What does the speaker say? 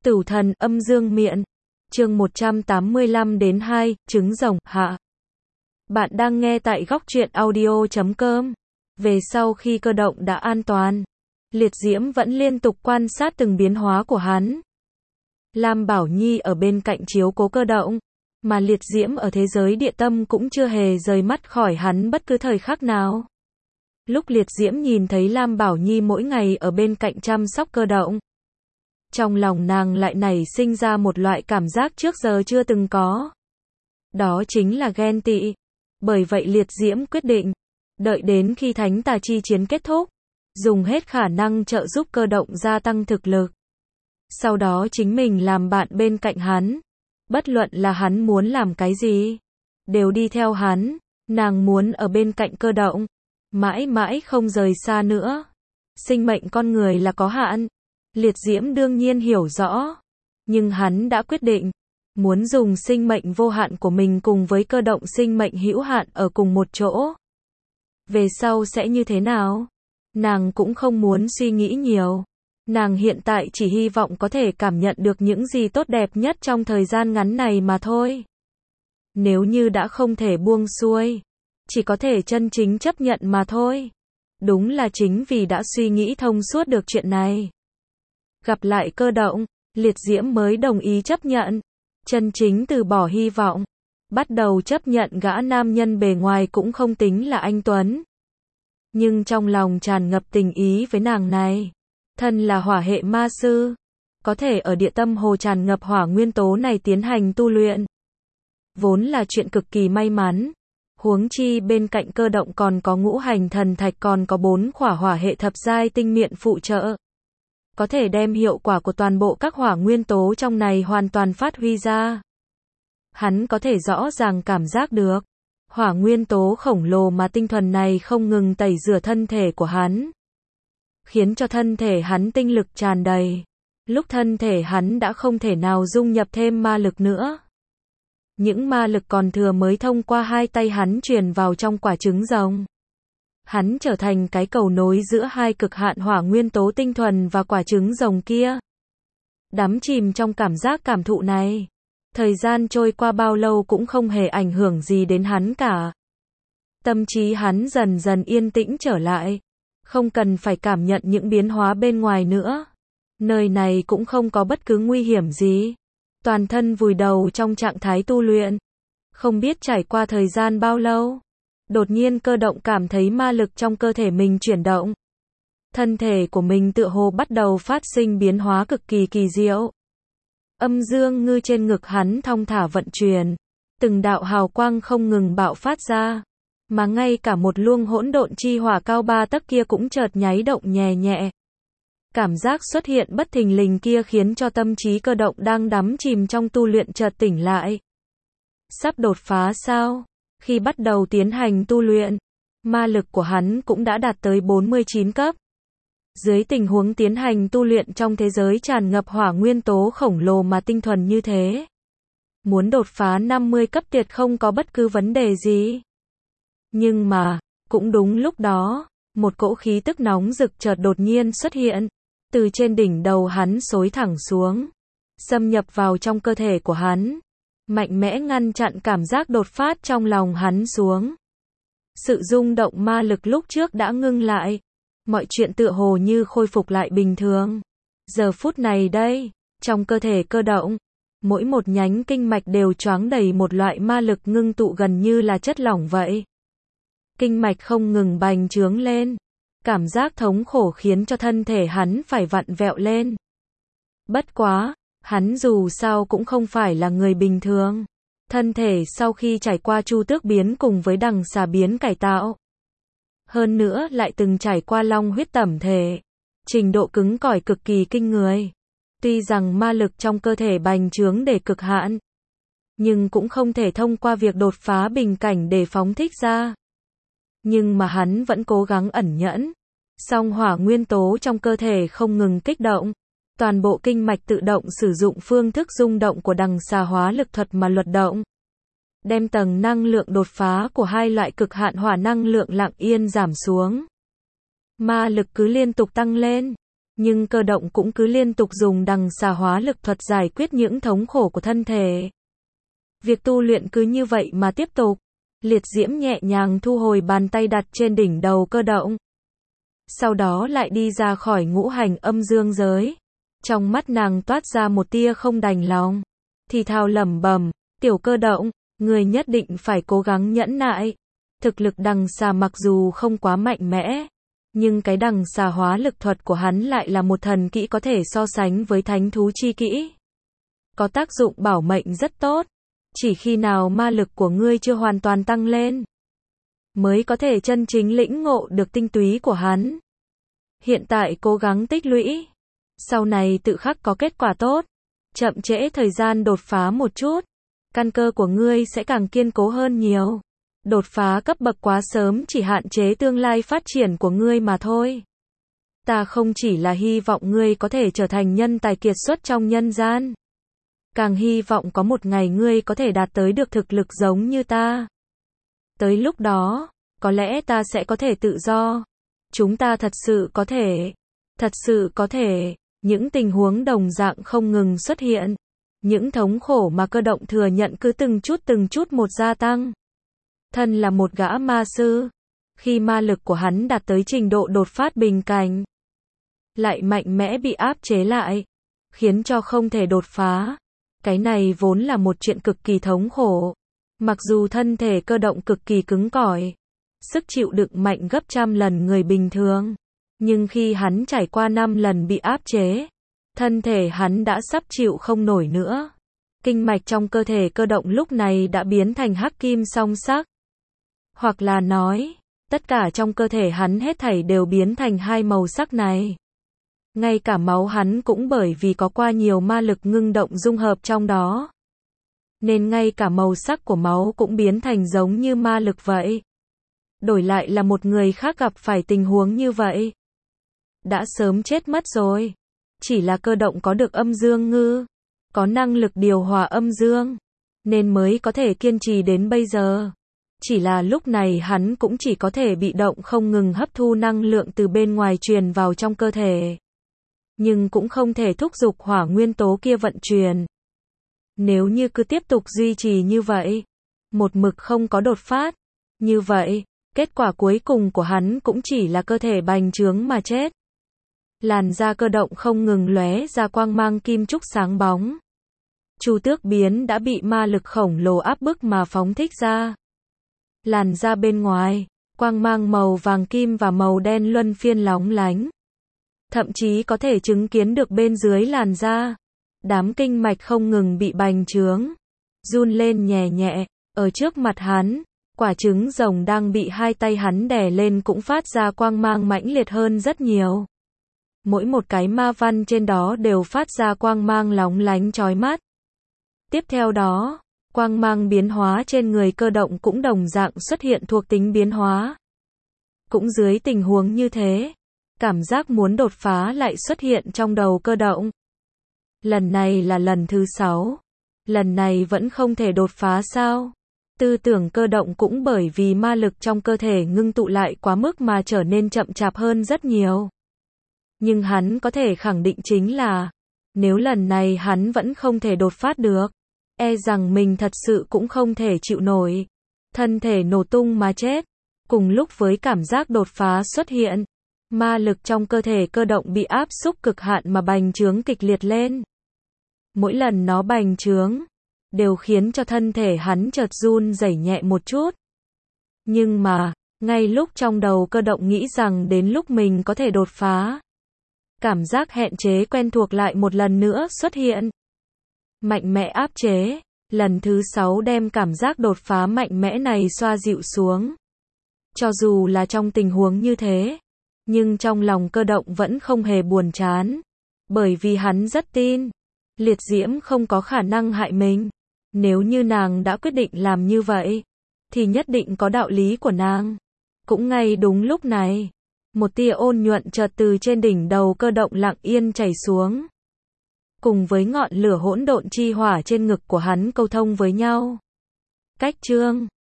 Tửu thần âm dương miện. Chương 185 đến 2, trứng rồng, hạ. Bạn đang nghe tại góc truyện audio.com. Về sau khi cơ động đã an toàn, Liệt Diễm vẫn liên tục quan sát từng biến hóa của hắn. Lam Bảo Nhi ở bên cạnh chiếu cố cơ động, mà Liệt Diễm ở thế giới địa tâm cũng chưa hề rời mắt khỏi hắn bất cứ thời khắc nào. Lúc Liệt Diễm nhìn thấy Lam Bảo Nhi mỗi ngày ở bên cạnh chăm sóc cơ động, trong lòng nàng lại nảy sinh ra một loại cảm giác trước giờ chưa từng có. Đó chính là ghen tị. Bởi vậy Liệt Diễm quyết định, đợi đến khi Thánh Tà chi chiến kết thúc, dùng hết khả năng trợ giúp cơ động gia tăng thực lực. Sau đó chính mình làm bạn bên cạnh hắn. Bất luận là hắn muốn làm cái gì, đều đi theo hắn. Nàng muốn ở bên cạnh cơ động, mãi mãi không rời xa nữa. Sinh mệnh con người là có hạn. Liệt Diễm đương nhiên hiểu rõ, nhưng hắn đã quyết định, muốn dùng sinh mệnh vô hạn của mình cùng với cơ động sinh mệnh hữu hạn ở cùng một chỗ. Về sau sẽ như thế nào? Nàng cũng không muốn suy nghĩ nhiều. Nàng hiện tại chỉ hy vọng có thể cảm nhận được những gì tốt đẹp nhất trong thời gian ngắn này mà thôi. Nếu như đã không thể buông xuôi, chỉ có thể chân chính chấp nhận mà thôi. Đúng là chính vì đã suy nghĩ thông suốt được chuyện này. Gặp lại cơ động, Liệt Diễm mới đồng ý chấp nhận, chân chính từ bỏ hy vọng, bắt đầu chấp nhận gã nam nhân bề ngoài cũng không tính là anh tuấn. Nhưng trong lòng tràn ngập tình ý với nàng này, thân là hỏa hệ ma sư, có thể ở địa tâm hồ tràn ngập hỏa nguyên tố này tiến hành tu luyện, vốn là chuyện cực kỳ may mắn. Huống chi bên cạnh cơ động còn có ngũ hành thần thạch, còn có 4 khỏa hỏa hệ thập giai tinh miện phụ trợ, có thể đem hiệu quả của toàn bộ các hỏa nguyên tố trong này hoàn toàn phát huy ra. Hắn có thể rõ ràng cảm giác được, hỏa nguyên tố khổng lồ mà tinh thuần này không ngừng tẩy rửa thân thể của hắn, khiến cho thân thể hắn tinh lực tràn đầy. Lúc thân thể hắn đã không thể nào dung nhập thêm ma lực nữa, những ma lực còn thừa mới thông qua hai tay hắn truyền vào trong quả trứng rồng. Hắn trở thành cái cầu nối giữa hai cực hạn hỏa nguyên tố tinh thuần và quả trứng rồng kia. Đắm chìm trong cảm giác cảm thụ này, thời gian trôi qua bao lâu cũng không hề ảnh hưởng gì đến hắn cả. Tâm trí hắn dần dần yên tĩnh trở lại, không cần phải cảm nhận những biến hóa bên ngoài nữa. Nơi này cũng không có bất cứ nguy hiểm gì. Toàn thân vùi đầu trong trạng thái tu luyện. Không biết trải qua thời gian bao lâu, đột nhiên cơ động cảm thấy ma lực trong cơ thể mình chuyển động. Thân thể của mình tựa hồ bắt đầu phát sinh biến hóa cực kỳ kỳ diệu. Âm dương ngư trên ngực hắn thong thả vận chuyển, từng đạo hào quang không ngừng bạo phát ra, mà ngay cả một luồng hỗn độn chi hỏa cao 3 tấc kia cũng chợt nháy động nhẹ nhẹ. Cảm giác xuất hiện bất thình lình kia khiến cho tâm trí cơ động đang đắm chìm trong tu luyện chợt tỉnh lại. Sắp đột phá sao? Khi bắt đầu tiến hành tu luyện, ma lực của hắn cũng đã đạt tới 49 cấp. Dưới tình huống tiến hành tu luyện trong thế giới tràn ngập hỏa nguyên tố khổng lồ mà tinh thuần như thế, muốn đột phá 50 cấp tuyệt không có bất cứ vấn đề gì. Nhưng mà, cũng đúng lúc đó, một cỗ khí tức nóng rực chợt đột nhiên xuất hiện, từ trên đỉnh đầu hắn xối thẳng xuống, xâm nhập vào trong cơ thể của hắn, mạnh mẽ ngăn chặn cảm giác đột phát trong lòng hắn xuống. Sự rung động ma lực lúc trước đã ngưng lại, mọi chuyện tựa hồ như khôi phục lại bình thường. Giờ phút này đây, trong cơ thể cơ động, mỗi một nhánh kinh mạch đều choáng đầy một loại ma lực ngưng tụ gần như là chất lỏng vậy. Kinh mạch không ngừng bành trướng lên, cảm giác thống khổ khiến cho thân thể hắn phải vặn vẹo lên. Bất quá, hắn dù sao cũng không phải là người bình thường. Thân thể sau khi trải qua chu tước biến cùng với đằng xà biến cải tạo, hơn nữa lại từng trải qua long huyết tẩm thể, trình độ cứng cỏi cực kỳ kinh người. Tuy rằng ma lực trong cơ thể bành trướng để cực hạn, nhưng cũng không thể thông qua việc đột phá bình cảnh để phóng thích ra. Nhưng mà hắn vẫn cố gắng ẩn nhẫn. Song hỏa nguyên tố trong cơ thể không ngừng kích động. Toàn bộ kinh mạch tự động sử dụng phương thức rung động của đằng xà hóa lực thuật mà luật động, đem tầng năng lượng đột phá của hai loại cực hạn hỏa năng lượng lặng yên giảm xuống. Ma lực cứ liên tục tăng lên. Nhưng cơ động cũng cứ liên tục dùng đằng xà hóa lực thuật giải quyết những thống khổ của thân thể. Việc tu luyện cứ như vậy mà tiếp tục. Liệt diễm nhẹ nhàng thu hồi bàn tay đặt trên đỉnh đầu cơ động. Sau đó lại đi ra khỏi ngũ hành âm dương giới. Trong mắt nàng toát ra một tia không đành lòng. Thì thào lẩm bẩm, tiểu cơ động, người nhất định phải cố gắng nhẫn nại. Thực lực đằng xà mặc dù không quá mạnh mẽ, nhưng cái đằng xà hóa lực thuật của hắn lại là một thần kỹ có thể so sánh với thánh thú chi kỹ. Có tác dụng bảo mệnh rất tốt. Chỉ khi nào ma lực của ngươi chưa hoàn toàn tăng lên, mới có thể chân chính lĩnh ngộ được tinh túy của hắn. Hiện tại cố gắng tích lũy, sau này tự khắc có kết quả tốt. Chậm trễ thời gian đột phá một chút, căn cơ của ngươi sẽ càng kiên cố hơn nhiều. Đột phá cấp bậc quá sớm chỉ hạn chế tương lai phát triển của ngươi mà thôi. Ta không chỉ là hy vọng ngươi có thể trở thành nhân tài kiệt xuất trong nhân gian, càng hy vọng có một ngày ngươi có thể đạt tới được thực lực giống như ta. Tới lúc đó, có lẽ ta sẽ có thể tự do. Chúng ta thật sự có thể, những tình huống đồng dạng không ngừng xuất hiện. Những thống khổ mà cơ động thừa nhận cứ từng chút một gia tăng. Thân là một gã ma sư, khi ma lực của hắn đạt tới trình độ đột phát bình cảnh, lại mạnh mẽ bị áp chế lại, khiến cho không thể đột phá. Cái này vốn là một chuyện cực kỳ thống khổ. Mặc dù thân thể cơ động cực kỳ cứng cỏi, sức chịu đựng mạnh gấp trăm lần người bình thường, nhưng khi hắn trải qua 5 lần bị áp chế, thân thể hắn đã sắp chịu không nổi nữa. Kinh mạch trong cơ thể cơ động lúc này đã biến thành hắc kim song sắc. Hoặc là nói, tất cả trong cơ thể hắn hết thảy đều biến thành hai màu sắc này. Ngay cả máu hắn cũng bởi vì có qua nhiều ma lực ngưng động dung hợp trong đó, nên ngay cả màu sắc của máu cũng biến thành giống như ma lực vậy. Đổi lại là một người khác gặp phải tình huống như vậy, đã sớm chết mất rồi. Chỉ là cơ động có được âm dương ngư, có năng lực điều hòa âm dương, nên mới có thể kiên trì đến bây giờ. Chỉ là lúc này hắn cũng chỉ có thể bị động không ngừng hấp thu năng lượng từ bên ngoài truyền vào trong cơ thể, nhưng cũng không thể thúc giục hỏa nguyên tố kia vận chuyển. Nếu như cứ tiếp tục duy trì như vậy, một mực không có đột phát, như vậy, kết quả cuối cùng của hắn cũng chỉ là cơ thể bành trướng mà chết. Làn da cơ động không ngừng lóe ra quang mang kim trúc sáng bóng. Chu tước biến đã bị ma lực khổng lồ áp bức mà phóng thích ra. Làn da bên ngoài, quang mang màu vàng kim và màu đen luân phiên lóng lánh. Thậm chí có thể chứng kiến được bên dưới làn da, đám kinh mạch không ngừng bị bành trướng, run lên nhẹ nhẹ. Ở trước mặt hắn, quả trứng rồng đang bị hai tay hắn đè lên cũng phát ra quang mang mãnh liệt hơn rất nhiều. Mỗi một cái ma văn trên đó đều phát ra quang mang lóng lánh chói mắt. Tiếp theo đó, quang mang biến hóa trên người cơ động cũng đồng dạng xuất hiện thuộc tính biến hóa. Cũng dưới tình huống như thế, cảm giác muốn đột phá lại xuất hiện trong đầu cơ động. Lần này là lần thứ 6. Lần này vẫn không thể đột phá sao? Tư tưởng cơ động cũng bởi vì ma lực trong cơ thể ngưng tụ lại quá mức mà trở nên chậm chạp hơn rất nhiều. Nhưng hắn có thể khẳng định chính là, nếu lần này hắn vẫn không thể đột phát được, e rằng mình thật sự cũng không thể chịu nổi. Thân thể nổ tung mà chết. Cùng lúc với cảm giác đột phá xuất hiện, ma lực trong cơ thể cơ động bị áp xúc cực hạn mà bành trướng kịch liệt lên. Mỗi lần nó bành trướng, đều khiến cho thân thể hắn chợt run rẩy nhẹ một chút. Nhưng mà, ngay lúc trong đầu cơ động nghĩ rằng đến lúc mình có thể đột phá, cảm giác hẹn chế quen thuộc lại một lần nữa xuất hiện. Mạnh mẽ áp chế, lần thứ 6 đem cảm giác đột phá mạnh mẽ này xoa dịu xuống. Cho dù là trong tình huống như thế, nhưng trong lòng cơ động vẫn không hề buồn chán. Bởi vì hắn rất tin, liệt diễm không có khả năng hại mình. Nếu như nàng đã quyết định làm như vậy, thì nhất định có đạo lý của nàng. Cũng ngay đúng lúc này, một tia ôn nhuận chợt từ trên đỉnh đầu cơ động lặng yên chảy xuống. Cùng với ngọn lửa hỗn độn chi hỏa trên ngực của hắn câu thông với nhau. Cách chương